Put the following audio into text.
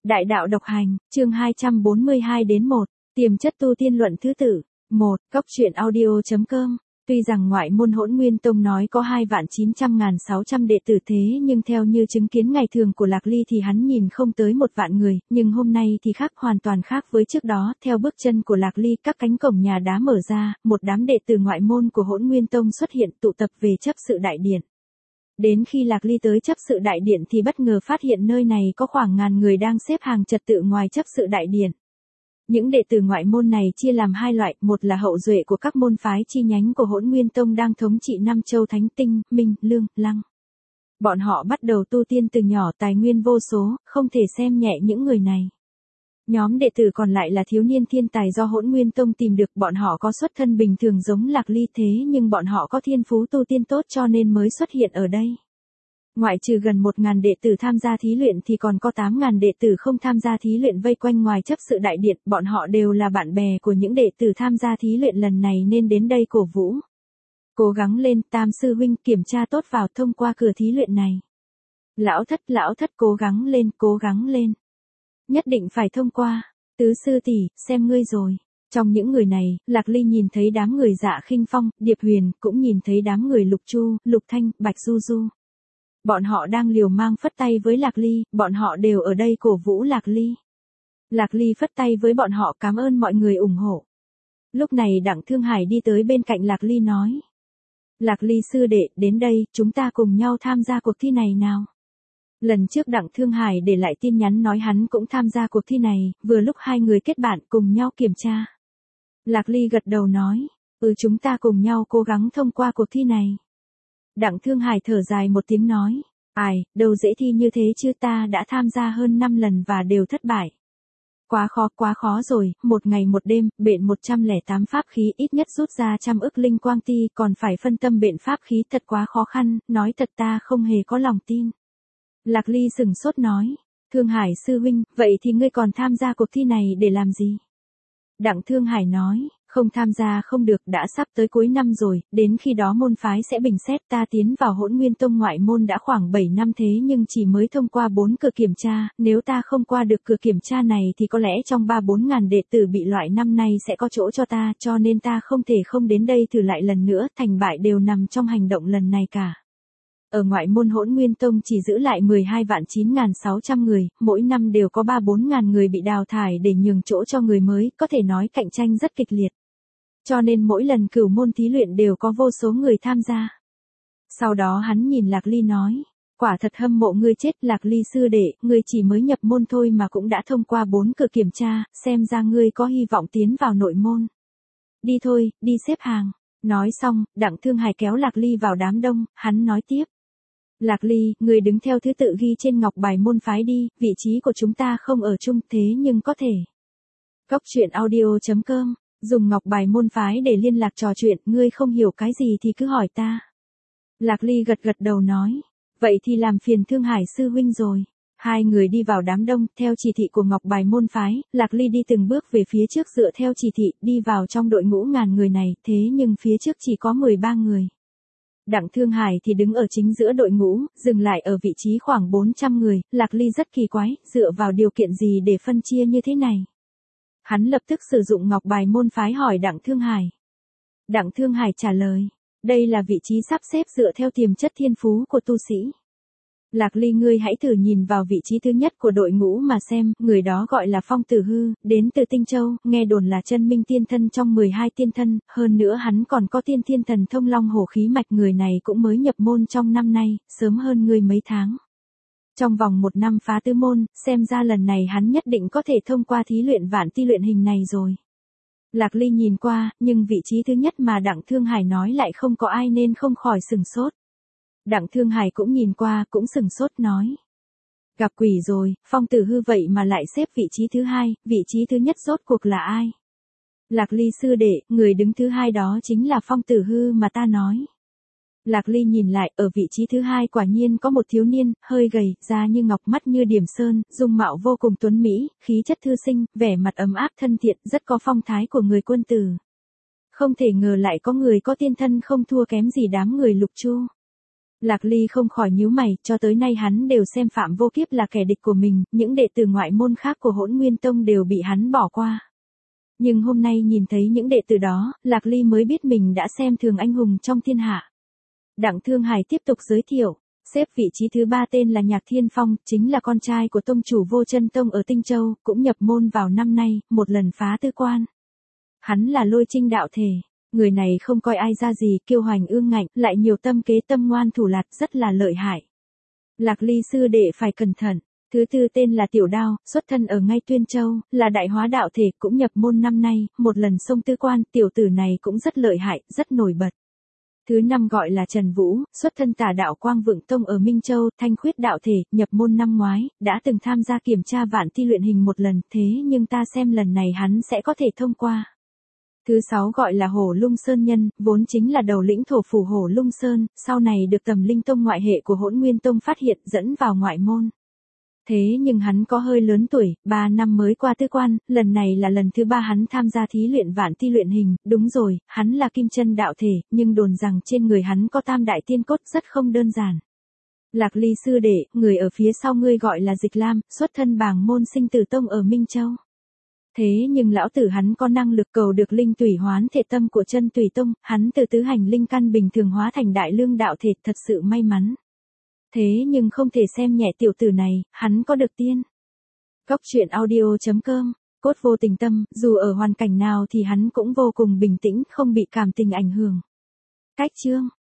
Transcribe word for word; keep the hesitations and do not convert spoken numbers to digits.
Đại đạo độc hành, chương hai trăm bốn mươi hai đến một, tiềm chất tu tiên luận thứ tự. một. Cốc truyện audio chấm com. Tuy rằng ngoại môn Hỗn Nguyên Tông nói có hai vạn chín trăm ngàn sáu trăm đệ tử thế nhưng theo như chứng kiến ngày thường của Lạc Ly thì hắn nhìn không tới một vạn người, nhưng hôm nay thì khác, hoàn toàn khác với trước đó. Theo bước chân của Lạc Ly, các cánh cổng nhà đá mở ra, một đám đệ tử ngoại môn của Hỗn Nguyên Tông xuất hiện tụ tập về chấp sự đại điện. Đến khi Lạc Ly tới chấp sự đại điện thì bất ngờ phát hiện nơi này có khoảng ngàn người đang xếp hàng trật tự ngoài chấp sự đại điện. Những đệ tử ngoại môn này chia làm hai loại, một là hậu duệ của các môn phái chi nhánh của Hỗn Nguyên Tông đang thống trị Nam Châu Thánh Tinh, Minh, Lương, Lăng. Bọn họ bắt đầu tu tiên từ nhỏ, tài nguyên vô số, không thể xem nhẹ những người này. Nhóm đệ tử còn lại là thiếu niên thiên tài do Hỗn Nguyên Tông tìm được, bọn họ có xuất thân bình thường giống Lạc Ly thế nhưng bọn họ có thiên phú tu tiên tốt cho nên mới xuất hiện ở đây. Ngoại trừ gần một ngàn đệ tử tham gia thí luyện thì còn có tám ngàn đệ tử không tham gia thí luyện vây quanh ngoài chấp sự đại điện, bọn họ đều là bạn bè của những đệ tử tham gia thí luyện lần này nên đến đây cổ vũ. Cố gắng lên, Tam sư huynh, kiểm tra tốt vào, thông qua cửa thí luyện này. Lão thất, lão thất, cố gắng lên, cố gắng lên. Nhất định phải thông qua. Tứ sư tỷ, xem ngươi rồi. Trong những người này, Lạc Ly nhìn thấy đám người Dạ Khinh Phong, Điệp Huyền, cũng nhìn thấy đám người Lục Chu, Lục Thanh, Bạch Du Du. Bọn họ đang liều mang phất tay với Lạc Ly, bọn họ đều ở đây cổ vũ Lạc Ly. Lạc Ly phất tay với bọn họ, cảm ơn mọi người ủng hộ. Lúc này Đặng Thương Hải đi tới bên cạnh Lạc Ly nói. Lạc Ly sư đệ, đến đây, chúng ta cùng nhau tham gia cuộc thi này nào. Lần trước Đặng Thương Hải để lại tin nhắn nói hắn cũng tham gia cuộc thi này, vừa lúc hai người kết bạn cùng nhau kiểm tra. Lạc Ly gật đầu nói, ừ chúng ta cùng nhau cố gắng thông qua cuộc thi này. Đặng Thương Hải thở dài một tiếng nói, ai, đâu dễ thi như thế chứ, ta đã tham gia hơn năm lần và đều thất bại. Quá khó, quá khó rồi, một ngày một đêm, bện một trăm lẻ tám pháp khí, ít nhất rút ra trăm ức linh quang ti, còn phải phân tâm bện pháp khí, thật quá khó khăn, nói thật ta không hề có lòng tin. Lạc Ly sừng sốt nói, Thương Hải sư huynh, vậy thì ngươi còn tham gia cuộc thi này để làm gì? Đặng Thương Hải nói, không tham gia không được, đã sắp tới cuối năm rồi, đến khi đó môn phái sẽ bình xét, ta tiến vào Hỗn Nguyên Tông ngoại môn đã khoảng bảy năm thế nhưng chỉ mới thông qua bốn cửa kiểm tra, nếu ta không qua được cửa kiểm tra này thì có lẽ trong ba bốn ngàn đệ tử bị loại năm nay sẽ có chỗ cho ta, cho nên ta không thể không đến đây thử lại lần nữa, thành bại đều nằm trong hành động lần này cả. Ở ngoại môn Hỗn Nguyên Tông chỉ giữ lại mười hai vạn chín nghìn sáu trăm người, mỗi năm đều có ba bốn ngàn người bị đào thải để nhường chỗ cho người mới, có thể nói cạnh tranh rất kịch liệt. Cho nên mỗi lần cửu môn thí luyện đều có vô số người tham gia. Sau đó hắn nhìn Lạc Ly nói, quả thật hâm mộ ngươi chết, Lạc Ly sư đệ, ngươi chỉ mới nhập môn thôi mà cũng đã thông qua bốn cửa kiểm tra, xem ra ngươi có hy vọng tiến vào nội môn. Đi thôi, đi xếp hàng. Nói xong, Đặng Thương Hải kéo Lạc Ly vào đám đông, hắn nói tiếp. Lạc Ly, người đứng theo thứ tự ghi trên ngọc bài môn phái đi, vị trí của chúng ta không ở chung thế nhưng có thể. Cốc truyện audio chấm com, dùng ngọc bài môn phái để liên lạc trò chuyện, ngươi không hiểu cái gì thì cứ hỏi ta. Lạc Ly gật gật đầu nói, vậy thì làm phiền Thương Hải sư huynh rồi. Hai người đi vào đám đông, theo chỉ thị của ngọc bài môn phái, Lạc Ly đi từng bước về phía trước dựa theo chỉ thị, đi vào trong đội ngũ ngàn người này, thế nhưng phía trước chỉ có mười ba người. Đặng Thương Hải thì đứng ở chính giữa đội ngũ, dừng lại ở vị trí khoảng bốn trăm người, Lạc Ly rất kỳ quái, dựa vào điều kiện gì để phân chia như thế này. Hắn lập tức sử dụng ngọc bài môn phái hỏi Đặng Thương Hải. Đặng Thương Hải trả lời, đây là vị trí sắp xếp dựa theo tiềm chất thiên phú của tu sĩ. Lạc Ly ngươi hãy thử nhìn vào vị trí thứ nhất của đội ngũ mà xem, người đó gọi là Phong Tử Hư, đến từ Tinh Châu, nghe đồn là chân minh tiên thân trong mười hai tiên thân, hơn nữa hắn còn có tiên thiên thần thông long hổ khí mạch, người này cũng mới nhập môn trong năm nay, sớm hơn ngươi mấy tháng. Trong vòng một năm phá tứ môn, xem ra lần này hắn nhất định có thể thông qua thí luyện vạn ti luyện hình này rồi. Lạc Ly nhìn qua, nhưng vị trí thứ nhất mà Đặng Thương Hải nói lại không có ai nên không khỏi sừng sốt. Đặng Thương Hải cũng nhìn qua, cũng sừng sốt nói. Gặp quỷ rồi, Phong Tử Hư vậy mà lại xếp vị trí thứ hai, vị trí thứ nhất rốt cuộc là ai? Lạc Ly sư đệ, người đứng thứ hai đó chính là Phong Tử Hư mà ta nói. Lạc Ly nhìn lại, ở vị trí thứ hai quả nhiên có một thiếu niên, hơi gầy, da như ngọc, mắt như điểm sơn, dung mạo vô cùng tuấn mỹ, khí chất thư sinh, vẻ mặt ấm áp thân thiện, rất có phong thái của người quân tử. Không thể ngờ lại có người có tiên thân không thua kém gì đám người Lục Chu. Lạc Ly không khỏi nhíu mày, cho tới nay hắn đều xem Phạm Vô Kiếp là kẻ địch của mình, những đệ tử ngoại môn khác của Hỗn Nguyên Tông đều bị hắn bỏ qua. Nhưng hôm nay nhìn thấy những đệ tử đó, Lạc Ly mới biết mình đã xem thường anh hùng trong thiên hạ. Đặng Thương Hải tiếp tục giới thiệu, xếp vị trí thứ ba tên là Nhạc Thiên Phong, chính là con trai của tông chủ Vô Chân Tông ở Tinh Châu, cũng nhập môn vào năm nay, một lần phá tư quan. Hắn là Lôi Trinh đạo thể, người này không coi ai ra gì, kiêu hoành ương ngạnh, lại nhiều tâm kế tâm ngoan thủ lạt, rất là lợi hại. Lạc Ly sư đệ phải cẩn thận. Thứ tư tên là Tiểu Đao, xuất thân ở ngay Tuyên Châu, là đại hóa đạo thể, cũng nhập môn năm nay, một lần xông tư quan, tiểu tử này cũng rất lợi hại, rất nổi bật. Thứ năm gọi là Trần Vũ, xuất thân Tà đạo Quang Vượng Tông ở Minh Châu, thanh khuyết đạo thể, nhập môn năm ngoái, đã từng tham gia kiểm tra vạn thi luyện hình một lần, thế nhưng ta xem lần này hắn sẽ có thể thông qua. Thứ sáu gọi là Hổ Lung Sơn Nhân, vốn chính là đầu lĩnh thổ phủ Hổ Lung Sơn, sau này được Tầm Linh Tông ngoại hệ của Hỗn Nguyên Tông phát hiện dẫn vào ngoại môn. Thế nhưng hắn có hơi lớn tuổi, ba năm mới qua tư quan, lần này là lần thứ ba hắn tham gia thí luyện vạn thi luyện hình, đúng rồi, hắn là kim chân đạo thể, nhưng đồn rằng trên người hắn có tam đại tiên cốt rất không đơn giản. Lạc Ly sư đệ, người ở phía sau ngươi gọi là Dịch Lam, xuất thân Bàng môn Sinh Tử Tông ở Minh Châu. Thế nhưng lão tử hắn có năng lực cầu được linh tùy hoán thể tâm của chân tùy tông, hắn từ tứ hành linh căn bình thường hóa thành đại lương đạo thể, thật sự may mắn. Thế nhưng không thể xem nhẹ tiểu tử này, hắn có được tiên. Góc truyện audio chấm com, cốt vô tình tâm, dù ở hoàn cảnh nào thì hắn cũng vô cùng bình tĩnh, không bị cảm tình ảnh hưởng. Cách chương